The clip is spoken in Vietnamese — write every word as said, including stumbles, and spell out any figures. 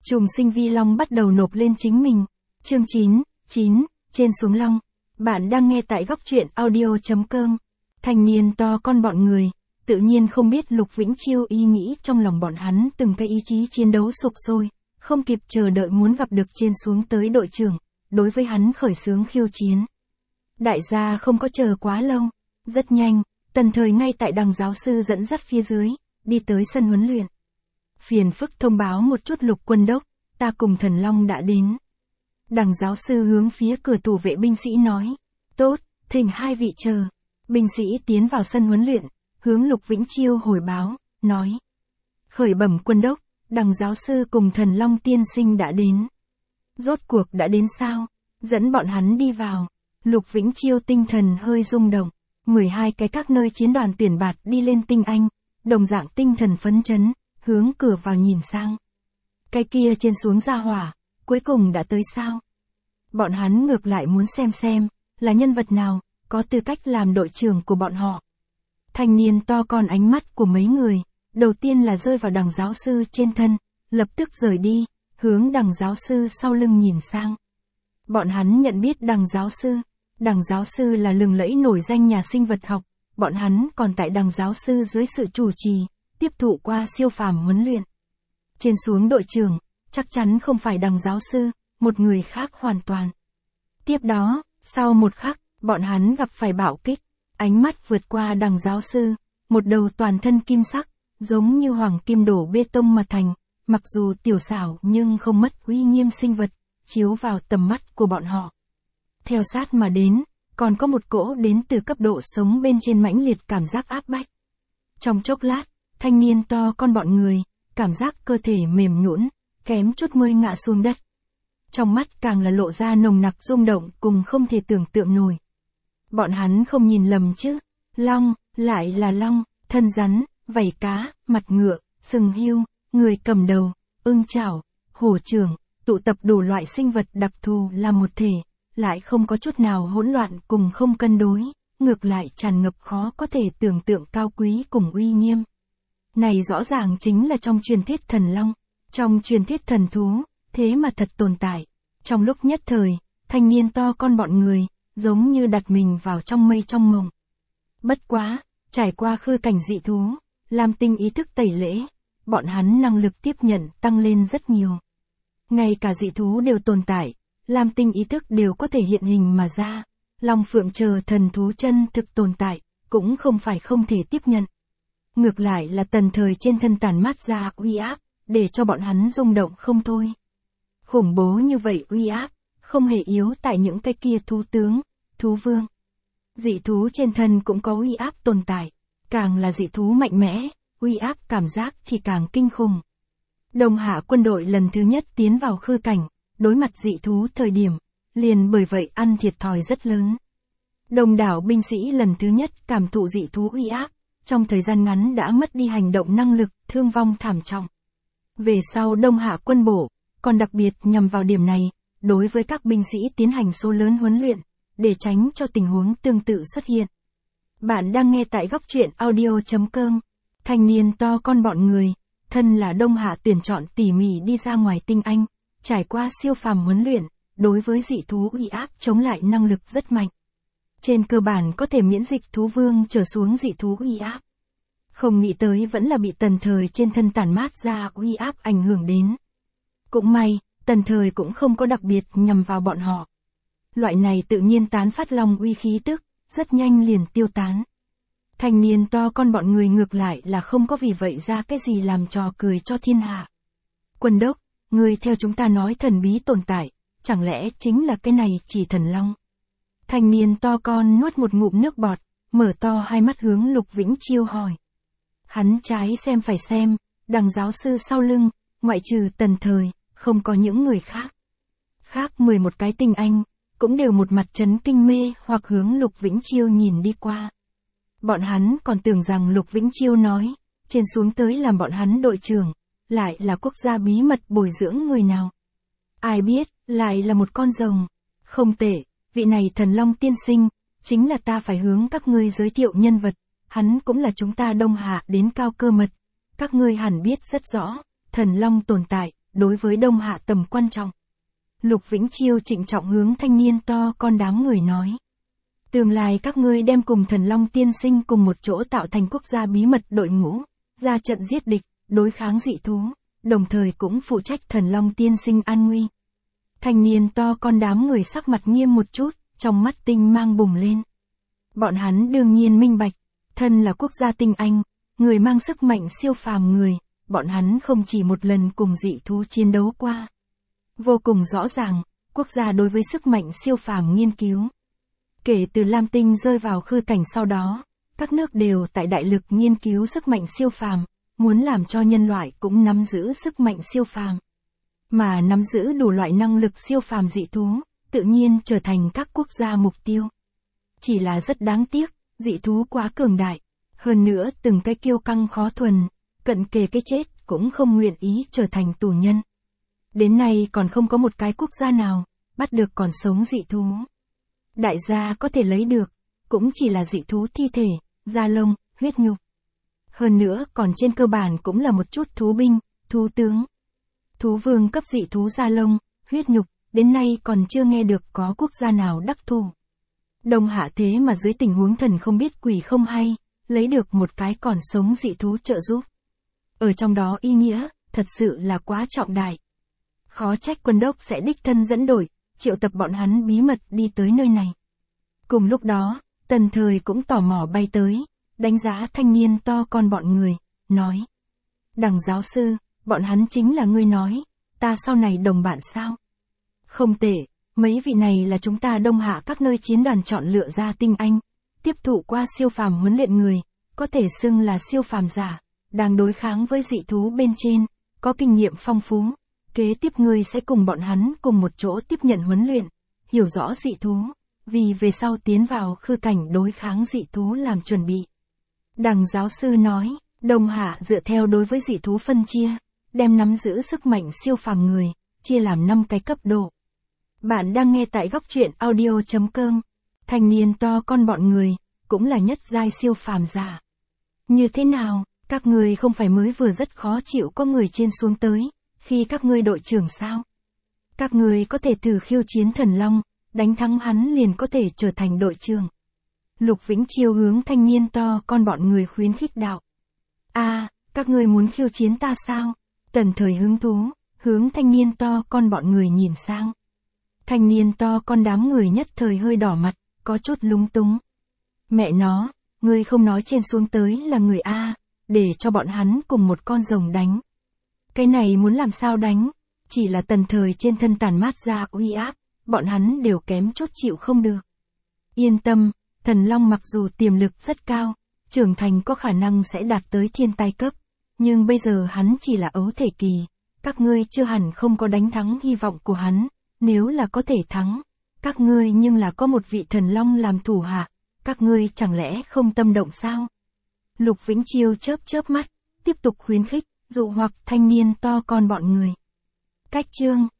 Trùng sinh vi long bắt đầu nộp lên chính mình. Chương chín, chín, trên xuống long. Bạn đang nghe tại góc truyện audio chấm com. Thanh niên to con bọn người, tự nhiên không biết Lục Vĩnh Chiêu ý nghĩ trong lòng bọn hắn từng cái ý chí chiến đấu sục sôi, không kịp chờ đợi muốn gặp được trên xuống tới đội trưởng, đối với hắn khởi xướng khiêu chiến. Đại gia không có chờ quá lâu, rất nhanh, Tần Thời ngay tại đằng giáo sư dẫn dắt phía dưới, đi tới sân huấn luyện. Phiền phức thông báo một chút Lục quân đốc, ta cùng Thần Long đã đến. Đằng giáo sư hướng phía cửa tủ vệ binh sĩ nói, tốt, thỉnh hai vị chờ. Binh sĩ tiến vào sân huấn luyện, hướng Lục Vĩnh Chiêu hồi báo, nói. Khởi bẩm quân đốc, đằng giáo sư cùng Thần Long tiên sinh đã đến. Rốt cuộc đã đến sao? Dẫn bọn hắn đi vào. Lục Vĩnh Chiêu tinh thần hơi rung động. mười hai cái các nơi chiến đoàn tuyển bạt đi lên tinh anh, đồng dạng tinh thần phấn chấn, hướng cửa vào nhìn sang. Cái kia trên xuống ra hỏa, cuối cùng đã tới sao? Bọn hắn ngược lại muốn xem xem, là nhân vật nào, có tư cách làm đội trưởng của bọn họ. Thanh niên to con ánh mắt của mấy người, đầu tiên là rơi vào đằng giáo sư trên thân, lập tức rời đi, hướng đằng giáo sư sau lưng nhìn sang. Bọn hắn nhận biết đằng giáo sư, đằng giáo sư là lừng lẫy nổi danh nhà sinh vật học, bọn hắn còn tại đằng giáo sư dưới sự chủ trì, tiếp thụ qua siêu phàm huấn luyện. Trên xuống đội trưởng, chắc chắn không phải đằng giáo sư, một người khác hoàn toàn. Tiếp đó, sau một khắc, bọn hắn gặp phải bạo kích, ánh mắt vượt qua đằng giáo sư, một đầu toàn thân kim sắc, giống như hoàng kim đổ bê tông mà thành, mặc dù tiểu xảo nhưng không mất uy nghiêm sinh vật, chiếu vào tầm mắt của bọn họ. Theo sát mà đến, còn có một cỗ đến từ cấp độ sống bên trên mãnh liệt cảm giác áp bách. Trong chốc lát, thanh niên to con bọn người, cảm giác cơ thể mềm nhũn, kém chút mơi ngã xuống đất. Trong mắt càng là lộ ra nồng nặc rung động cùng không thể tưởng tượng nổi. Bọn hắn không nhìn lầm chứ, long, lại là long, thân rắn, vảy cá, mặt ngựa, sừng hươu, người cầm đầu, ưng chảo, hổ trưởng, tụ tập đủ loại sinh vật đặc thù là một thể, lại không có chút nào hỗn loạn cùng không cân đối, ngược lại tràn ngập khó có thể tưởng tượng cao quý cùng uy nghiêm. Này rõ ràng chính là trong truyền thuyết thần long, trong truyền thuyết thần thú, thế mà thật tồn tại. Trong lúc nhất thời, thanh niên to con bọn người, giống như đặt mình vào trong mây trong mộng. Bất quá, trải qua khư cảnh dị thú, Lam Tinh ý thức tẩy lễ, bọn hắn năng lực tiếp nhận tăng lên rất nhiều. Ngay cả dị thú đều tồn tại, Lam Tinh ý thức đều có thể hiện hình mà ra, Long Phượng chờ thần thú chân thực tồn tại, cũng không phải không thể tiếp nhận. Ngược lại là Tần Thời trên thân tản mát ra uy áp, để cho bọn hắn rung động không thôi. Khủng bố như vậy uy áp, không hề yếu tại những cái kia thú tướng, thú vương. Dị thú trên thân cũng có uy áp tồn tại, càng là dị thú mạnh mẽ, uy áp cảm giác thì càng kinh khủng. Đông Hạ quân đội lần thứ nhất tiến vào khư cảnh, đối mặt dị thú thời điểm, liền bởi vậy ăn thiệt thòi rất lớn. Đông đảo binh sĩ lần thứ nhất cảm thụ dị thú uy áp, trong thời gian ngắn đã mất đi hành động năng lực, thương vong thảm trọng. Về sau Đông Hạ quân bổ, còn đặc biệt nhằm vào điểm này, đối với các binh sĩ tiến hành số lớn huấn luyện, để tránh cho tình huống tương tự xuất hiện. Bạn đang nghe tại góc truyện audio chấm com. Thanh niên to con bọn người, thân là Đông Hạ tuyển chọn tỉ mỉ đi ra ngoài tinh anh, trải qua siêu phàm huấn luyện, đối với dị thú uy áp chống lại năng lực rất mạnh. Trên cơ bản có thể miễn dịch thú vương trở xuống dị thú uy áp. Không nghĩ tới vẫn là bị Tần Thời trên thân tản mát ra uy áp ảnh hưởng đến. Cũng may, Tần Thời cũng không có đặc biệt nhằm vào bọn họ. Loại này tự nhiên tán phát long uy khí tức, rất nhanh liền tiêu tán. Thanh niên to con bọn người ngược lại là không có vì vậy ra cái gì làm trò cười cho thiên hạ. Quân đốc, người theo chúng ta nói thần bí tồn tại, chẳng lẽ chính là cái này chỉ thần long? Thanh niên to con nuốt một ngụm nước bọt, mở to hai mắt hướng Lục Vĩnh Chiêu hỏi. Hắn trái xem phải xem, đằng giáo sư sau lưng, ngoại trừ Tần Thời, không có những người khác. Khác mười một cái tinh anh, cũng đều một mặt chấn kinh mê hoặc hướng Lục Vĩnh Chiêu nhìn đi qua. Bọn hắn còn tưởng rằng Lục Vĩnh Chiêu nói, trên xuống tới làm bọn hắn đội trưởng, lại là quốc gia bí mật bồi dưỡng người nào. Ai biết, lại là một con rồng. Không tệ, vị này thần long tiên sinh, chính là ta phải hướng các ngươi giới thiệu nhân vật, hắn cũng là chúng ta Đông Hạ đến cao cơ mật. Các ngươi hẳn biết rất rõ, thần long tồn tại, đối với Đông Hạ tầm quan trọng. Lục Vĩnh Chiêu trịnh trọng hướng thanh niên to con đám người nói. Tương lai các ngươi đem cùng Thần Long tiên sinh cùng một chỗ tạo thành quốc gia bí mật đội ngũ, ra trận giết địch, đối kháng dị thú, đồng thời cũng phụ trách Thần Long tiên sinh an nguy. Thanh niên to con đám người sắc mặt nghiêm một chút, trong mắt tinh mang bùng lên. Bọn hắn đương nhiên minh bạch, thân là quốc gia tinh anh, người mang sức mạnh siêu phàm người, bọn hắn không chỉ một lần cùng dị thú chiến đấu qua. Vô cùng rõ ràng, quốc gia đối với sức mạnh siêu phàm nghiên cứu. Kể từ Lam Tinh rơi vào khư cảnh sau đó, các nước đều tại đại lực nghiên cứu sức mạnh siêu phàm, muốn làm cho nhân loại cũng nắm giữ sức mạnh siêu phàm. Mà nắm giữ đủ loại năng lực siêu phàm dị thú, tự nhiên trở thành các quốc gia mục tiêu. Chỉ là rất đáng tiếc, dị thú quá cường đại, hơn nữa từng cái kiêu căng khó thuần, cận kề cái chết cũng không nguyện ý trở thành tù nhân. Đến nay còn không có một cái quốc gia nào bắt được còn sống dị thú. Đại gia có thể lấy được, cũng chỉ là dị thú thi thể, da lông, huyết nhục. Hơn nữa còn trên cơ bản cũng là một chút thú binh, thú tướng. Thú vương cấp dị thú da lông, huyết nhục, đến nay còn chưa nghe được có quốc gia nào đắc thủ. Đông Hạ thế mà dưới tình huống thần không biết quỷ không hay, lấy được một cái còn sống dị thú trợ giúp. Ở trong đó ý nghĩa, thật sự là quá trọng đại. Khó trách quân đốc sẽ đích thân dẫn đội, triệu tập bọn hắn bí mật đi tới nơi này. Cùng lúc đó, Tần Thời cũng tò mò bay tới, đánh giá thanh niên to con bọn người, nói. Đằng giáo sư, bọn hắn chính là ngươi nói, ta sau này đồng bạn sao? Không tệ, mấy vị này là chúng ta Đông Hạ các nơi chiến đoàn chọn lựa ra tinh anh, tiếp thụ qua siêu phàm huấn luyện người, có thể xưng là siêu phàm giả, đang đối kháng với dị thú bên trên, có kinh nghiệm phong phú. Kế tiếp ngươi sẽ cùng bọn hắn cùng một chỗ tiếp nhận huấn luyện, hiểu rõ dị thú, vì về sau tiến vào khư cảnh đối kháng dị thú làm chuẩn bị. Đằng giáo sư nói, Đông Hạ dựa theo đối với dị thú phân chia, đem nắm giữ sức mạnh siêu phàm người, chia làm năm cái cấp độ. Bạn đang nghe tại góc truyện audio chấm com. Thanh niên to con bọn người, cũng là nhất giai siêu phàm giả. Như thế nào, các người không phải mới vừa rất khó chịu có người trên xuống tới, khi các ngươi đội trưởng sao? Các người có thể thử khiêu chiến Thần Long, đánh thắng hắn liền có thể trở thành đội trưởng. Lục Vĩnh Chiêu hướng thanh niên to con bọn người khuyến khích đạo. A, à, các người muốn khiêu chiến ta sao? Tần Thời hứng thú, hướng thanh niên to con bọn người nhìn sang. Thanh niên to con đám người nhất thời hơi đỏ mặt, có chút lúng túng. Mẹ nó, ngươi không nói trên xuống tới là người A, để cho bọn hắn cùng một con rồng đánh. Cái này muốn làm sao đánh, chỉ là Tần Thời trên thân tản mát ra uy áp, bọn hắn đều kém chút chịu không được. Yên tâm, Thần Long mặc dù tiềm lực rất cao, trưởng thành có khả năng sẽ đạt tới thiên tai cấp, nhưng bây giờ hắn chỉ là ấu thể kỳ, các ngươi chưa hẳn không có đánh thắng hy vọng của hắn, nếu là có thể thắng, các ngươi nhưng là có một vị Thần Long làm thủ hạ, các ngươi chẳng lẽ không tâm động sao? Lục Vĩnh Chiêu chớp chớp mắt, tiếp tục khuyến khích, dụ hoặc thanh niên to con bọn người. Cách chương